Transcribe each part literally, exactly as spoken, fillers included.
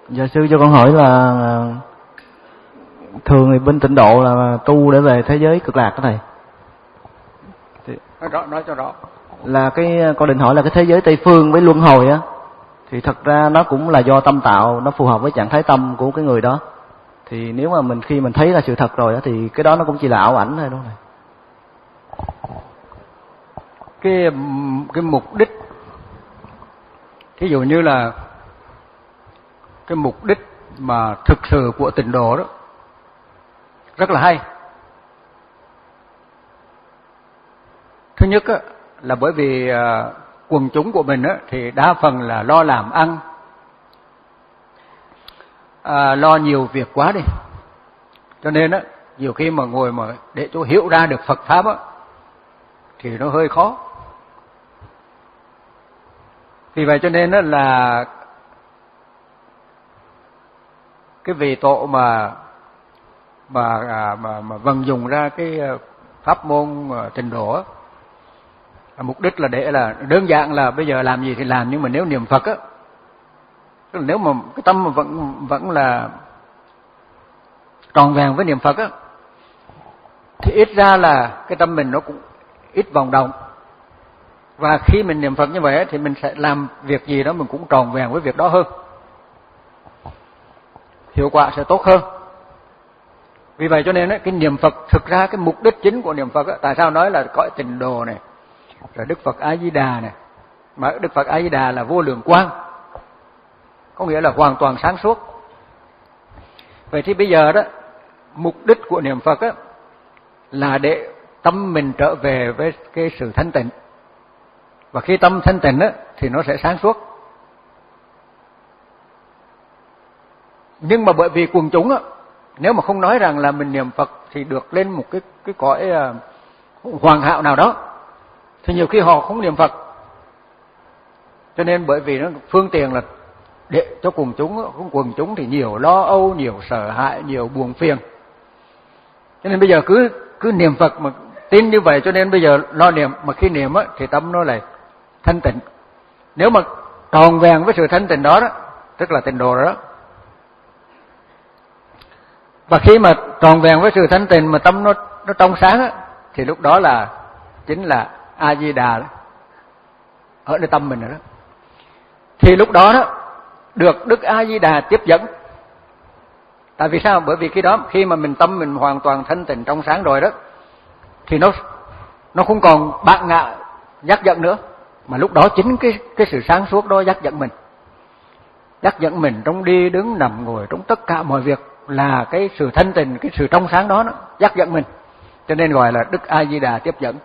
Dạ sư cho con hỏi là thường thì bên Tịnh độ là tu để về thế giới cực lạc đó thầy. Thì, nói rõ, nói cho rõ. Là cái con định hỏi là cái thế giới Tây phương với luân hồi á, thì thật ra nó cũng là do tâm tạo, nó phù hợp với trạng thái tâm của cái người đó. Thì nếu mà mình khi mình thấy là sự thật rồi đó, thì cái đó nó cũng chỉ là ảo ảnh thôi đúng không thầy? Cái cái mục đích, ví dụ như là cái mục đích mà thực sự của Tịnh độ đó rất là hay. Thứ nhất á, là bởi vì à, quần chúng của mình á, thì đa phần là lo làm ăn, à, lo nhiều việc quá đi, cho nên á, nhiều khi mà ngồi mà để cho hiểu ra được Phật pháp á, thì nó hơi khó. Vì vậy cho nên á, là cái vị tổ mà mà mà, mà vận dụng ra cái pháp môn Tịnh độ á, mục đích là để là đơn giản là bây giờ làm gì thì làm, nhưng mà nếu niệm Phật á, tức là nếu mà cái tâm mà vẫn vẫn là tròn vẹn với niệm Phật á, thì ít ra là cái tâm mình nó cũng ít vòng động. Và khi mình niệm Phật như vậy á, thì mình sẽ làm việc gì đó mình cũng tròn vẹn với việc đó hơn, hiệu quả sẽ tốt hơn. Vì vậy cho nên á, cái niệm Phật thực ra cái mục đích chính của niệm Phật á, tại sao nói là cõi Tịnh độ này, rồi Đức Phật A Di Đà này, mà Đức Phật A Di Đà là vô lượng quang, có nghĩa là hoàn toàn sáng suốt. Vậy thì bây giờ đó, mục đích của niệm Phật á, là để tâm mình trở về với cái sự thanh tịnh. Và khi tâm thanh tịnh á, thì nó sẽ sáng suốt. Nhưng mà bởi vì quần chúng á, nếu mà không nói rằng là mình niệm Phật thì được lên một cái cái cõi uh, hoàn hảo nào đó, thì nhiều khi họ không niệm Phật. Cho nên bởi vì nó phương tiện là để cho quần chúng, không quần chúng thì nhiều lo âu, nhiều sợ hãi, nhiều buồn phiền. Cho nên bây giờ cứ cứ niệm Phật mà tin như vậy, cho nên bây giờ lo niệm, mà khi niệm á thì tâm nó lại thanh tịnh. Nếu mà tròn vẹn với sự thanh tịnh đó đó, tức là Tịnh độ đó. Và khi mà tròn vẹn với sự thanh tịnh mà tâm nó nó trong sáng á, thì lúc đó là chính là A Di Đà đó, ở nơi tâm mình rồi đó. Thì lúc đó đó được Đức A Di Đà tiếp dẫn. Tại vì sao? Bởi vì khi đó khi mà mình tâm mình hoàn toàn thanh tịnh trong sáng rồi đó, thì nó nó không còn bạn ngạ dắt dẫn nữa, mà lúc đó chính cái cái sự sáng suốt đó dắt dẫn mình. Dắt dẫn mình trong đi đứng nằm ngồi, trong tất cả mọi việc là cái sự thanh tịnh, cái sự trong sáng đó, nó dắt dẫn mình. Cho nên gọi là Đức A Di Đà tiếp dẫn.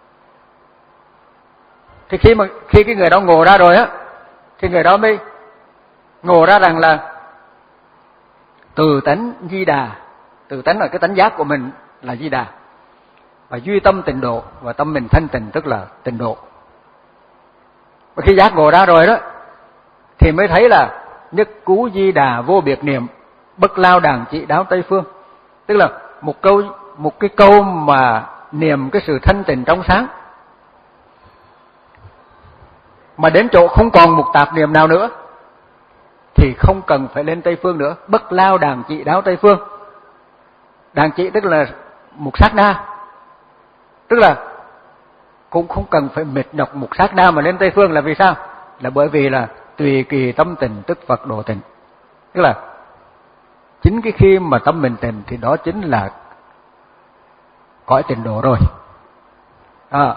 Thì khi mà khi cái người đó ngộ ra rồi á, thì người đó mới ngộ ra rằng là từ tánh Di Đà, từ tánh là cái tánh giác của mình là Di Đà, và duy tâm Tịnh độ, và tâm mình thanh tịnh tức là Tịnh độ. Và khi giác ngộ ra rồi đó, thì mới thấy là nhất cú Di Đà vô biệt niệm, bất lao đàn trị đáo Tây phương. Tức là một câu một cái câu mà niệm cái sự thanh tịnh trong sáng, mà đến chỗ không còn một tạp niệm nào nữa, thì không cần phải lên Tây phương nữa. Bất lao đàn trị đáo Tây phương. Đàn trị tức là một sát na, tức là cũng không cần phải mệt nhọc một sát na mà lên Tây phương. Là vì sao? Là bởi vì là tùy kỳ tâm tình tức Phật độ tịnh. Tức là chính cái khi mà tâm mình tịnh thì đó chính là cõi Tịnh độ rồi. À,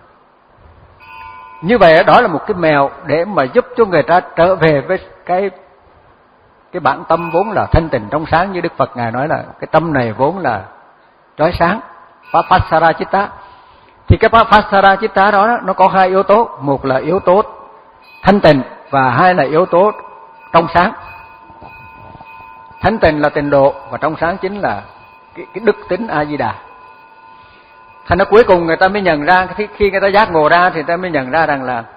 như vậy đó là một cái mèo để mà giúp cho người ta trở về với cái cái bản tâm vốn là thanh tịnh trong sáng. Như Đức Phật Ngài nói là cái tâm này vốn là chói sáng, Papasara Chitta. Thì cái Papasara Chitta đó nó có hai yếu tố, một là yếu tố thanh tịnh và hai là yếu tố trong sáng. Thanh tịnh là Tịnh độ và trong sáng chính là cái, cái đức tính A Di Đà. Thành ra cuối cùng người ta mới nhận ra, khi người ta giác ngộ ra thì người ta mới nhận ra rằng là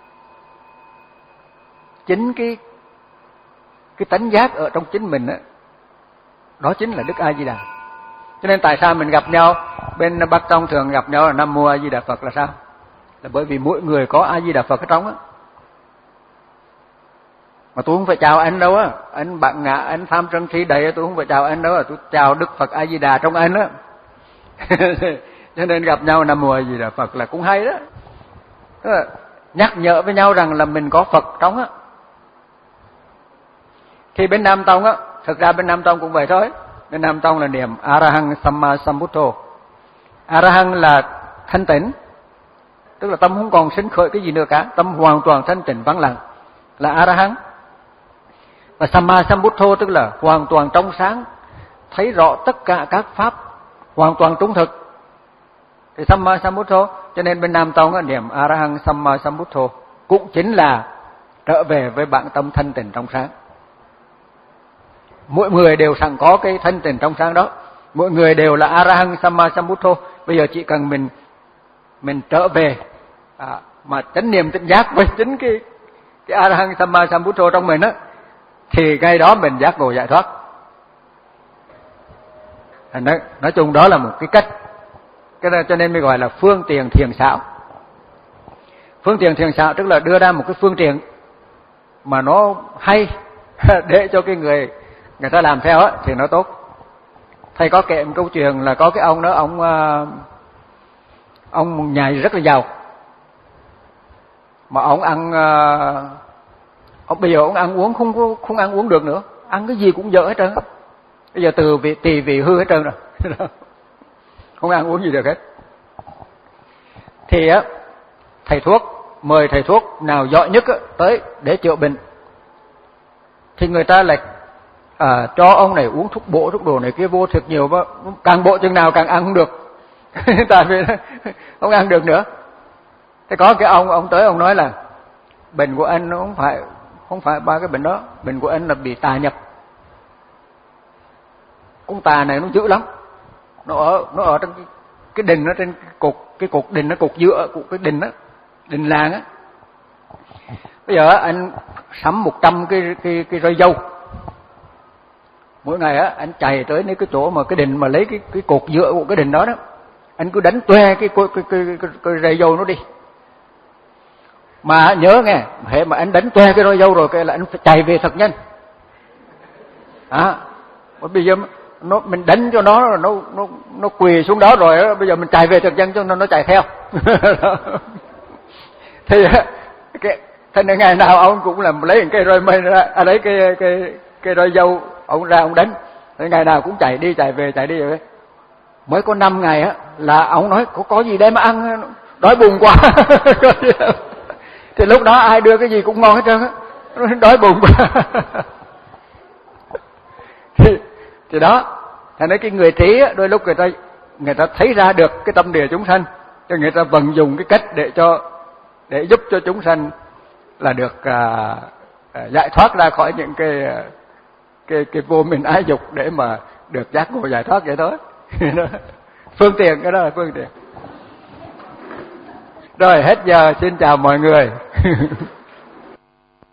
chính cái cái tánh giác ở trong chính mình đó, đó chính là Đức A Di Đà. Cho nên tại sao mình gặp nhau, bên Bắc Tông thường gặp nhau là Nam Mô A Di Đà Phật là sao? Là bởi vì mỗi người có A Di Đà Phật ở trong á. Mà tôi không phải chào anh đâu á, anh bạn ngã, anh Phạm Trần Thi đấy, tôi không phải chào anh đâu, tôi chào Đức Phật A Di Đà trong anh á. Cho nên gặp nhau Nam Mô A Di Đà Phật là cũng hay đó. Là nhắc nhở với nhau rằng là mình có Phật trong á. Thì bên Nam Tông á, thực ra bên Nam Tông cũng vậy thôi. Bên Nam Tông là niệm Arahang Samma Sambuddho. Arahang là thanh tịnh, tức là tâm không còn sinh khởi cái gì nữa cả, tâm hoàn toàn thanh tịnh vắng lặng là Arahang. Và Samma Sambuddho tức là hoàn toàn trong sáng, thấy rõ tất cả các pháp, hoàn toàn trung thực. Thì Samma Sambuddho, cho nên bên Nam Tông á, niệm Arahang Samma Sambuddho cũng chính là trở về với bản tâm thanh tịnh trong sáng. Mỗi người đều sẵn có cái thanh tịnh trong sáng đó, mỗi người đều là Arahang Samma Sambuddho. Bây giờ chỉ cần mình mình trở về à, mà chánh niệm tỉnh giác với chính cái cái Arahang Samma Sambuddho trong mình á, thì ngay đó mình giác ngộ giải thoát. Nói, nói chung đó là một cái cách, cái đó cho nên mới gọi là phương tiện thiền xảo. Phương tiện thiền xảo tức là đưa ra một cái phương tiện mà nó hay để cho cái người người ta làm theo á thì nó tốt. Thầy có kể một câu chuyện là có cái ông đó, ông ông nhà rất là giàu, mà ông ăn ông bây giờ ông ăn uống không không ăn uống được nữa, ăn cái gì cũng dở hết trơn. Bây giờ từ vị tỳ vị hư hết trơn rồi, không ăn uống gì được hết. Thì á thầy thuốc mời thầy thuốc nào giỏi nhất á, tới để chữa bệnh, thì người ta lại à, cho ông này uống thuốc bổ thuốc đồ này kia vô thật nhiều, càng bổ chừng nào càng ăn không được. Tại vì không ăn được nữa. Thế có cái ông ông tới ông nói là bệnh của anh nó không phải không phải ba cái bệnh đó, bệnh của anh là bị tà nhập. Con tà này nó dữ lắm, nó ở nó ở trong cái, cái đình, nó trên cái cột cái cột đình, nó cột dựa cột cái đình á, đình làng á. Bây giờ anh sắm một trăm cái cái cái roi dâu, mỗi ngày á anh chạy tới đến cái chỗ mà cái đình mà lấy cái cái cột dựa của cái đình đó đó, anh cứ đánh toe cái cái cái cái, cái, cái roi dâu nó đi. Mà nhớ nghe, hệ mà anh đánh toe cái roi dâu rồi cái là anh phải chạy về thật nhanh. À, bây giờ nó mình đánh cho nó nó nó nó quỳ xuống đó rồi đó, bây giờ mình chạy về thật nhanh cho nó nó chạy theo. Thì cái thành ngày nào ông cũng làm lấy cái roi mây ra, à, lấy cái cái cái roi dâu ông ra ông đánh, thì ngày nào cũng chạy đi chạy về chạy đi vậy. Mới có năm ngày á là ông nói có có gì đây mà ăn, đói bụng quá. Thì lúc đó ai đưa cái gì cũng ngon hết trơn á, đói bụng quá. thì thì đó, thành ra cái người trí á, đôi lúc người ta người ta thấy ra được cái tâm địa chúng sanh, cho người ta vận dụng cái cách để cho để giúp cho chúng sanh là được à, à, giải thoát ra khỏi những cái cái cái vô minh ái dục để mà được giác ngộ giải thoát vậy thôi. Phương tiện, cái đó là phương tiện. Rồi hết giờ, xin chào mọi người.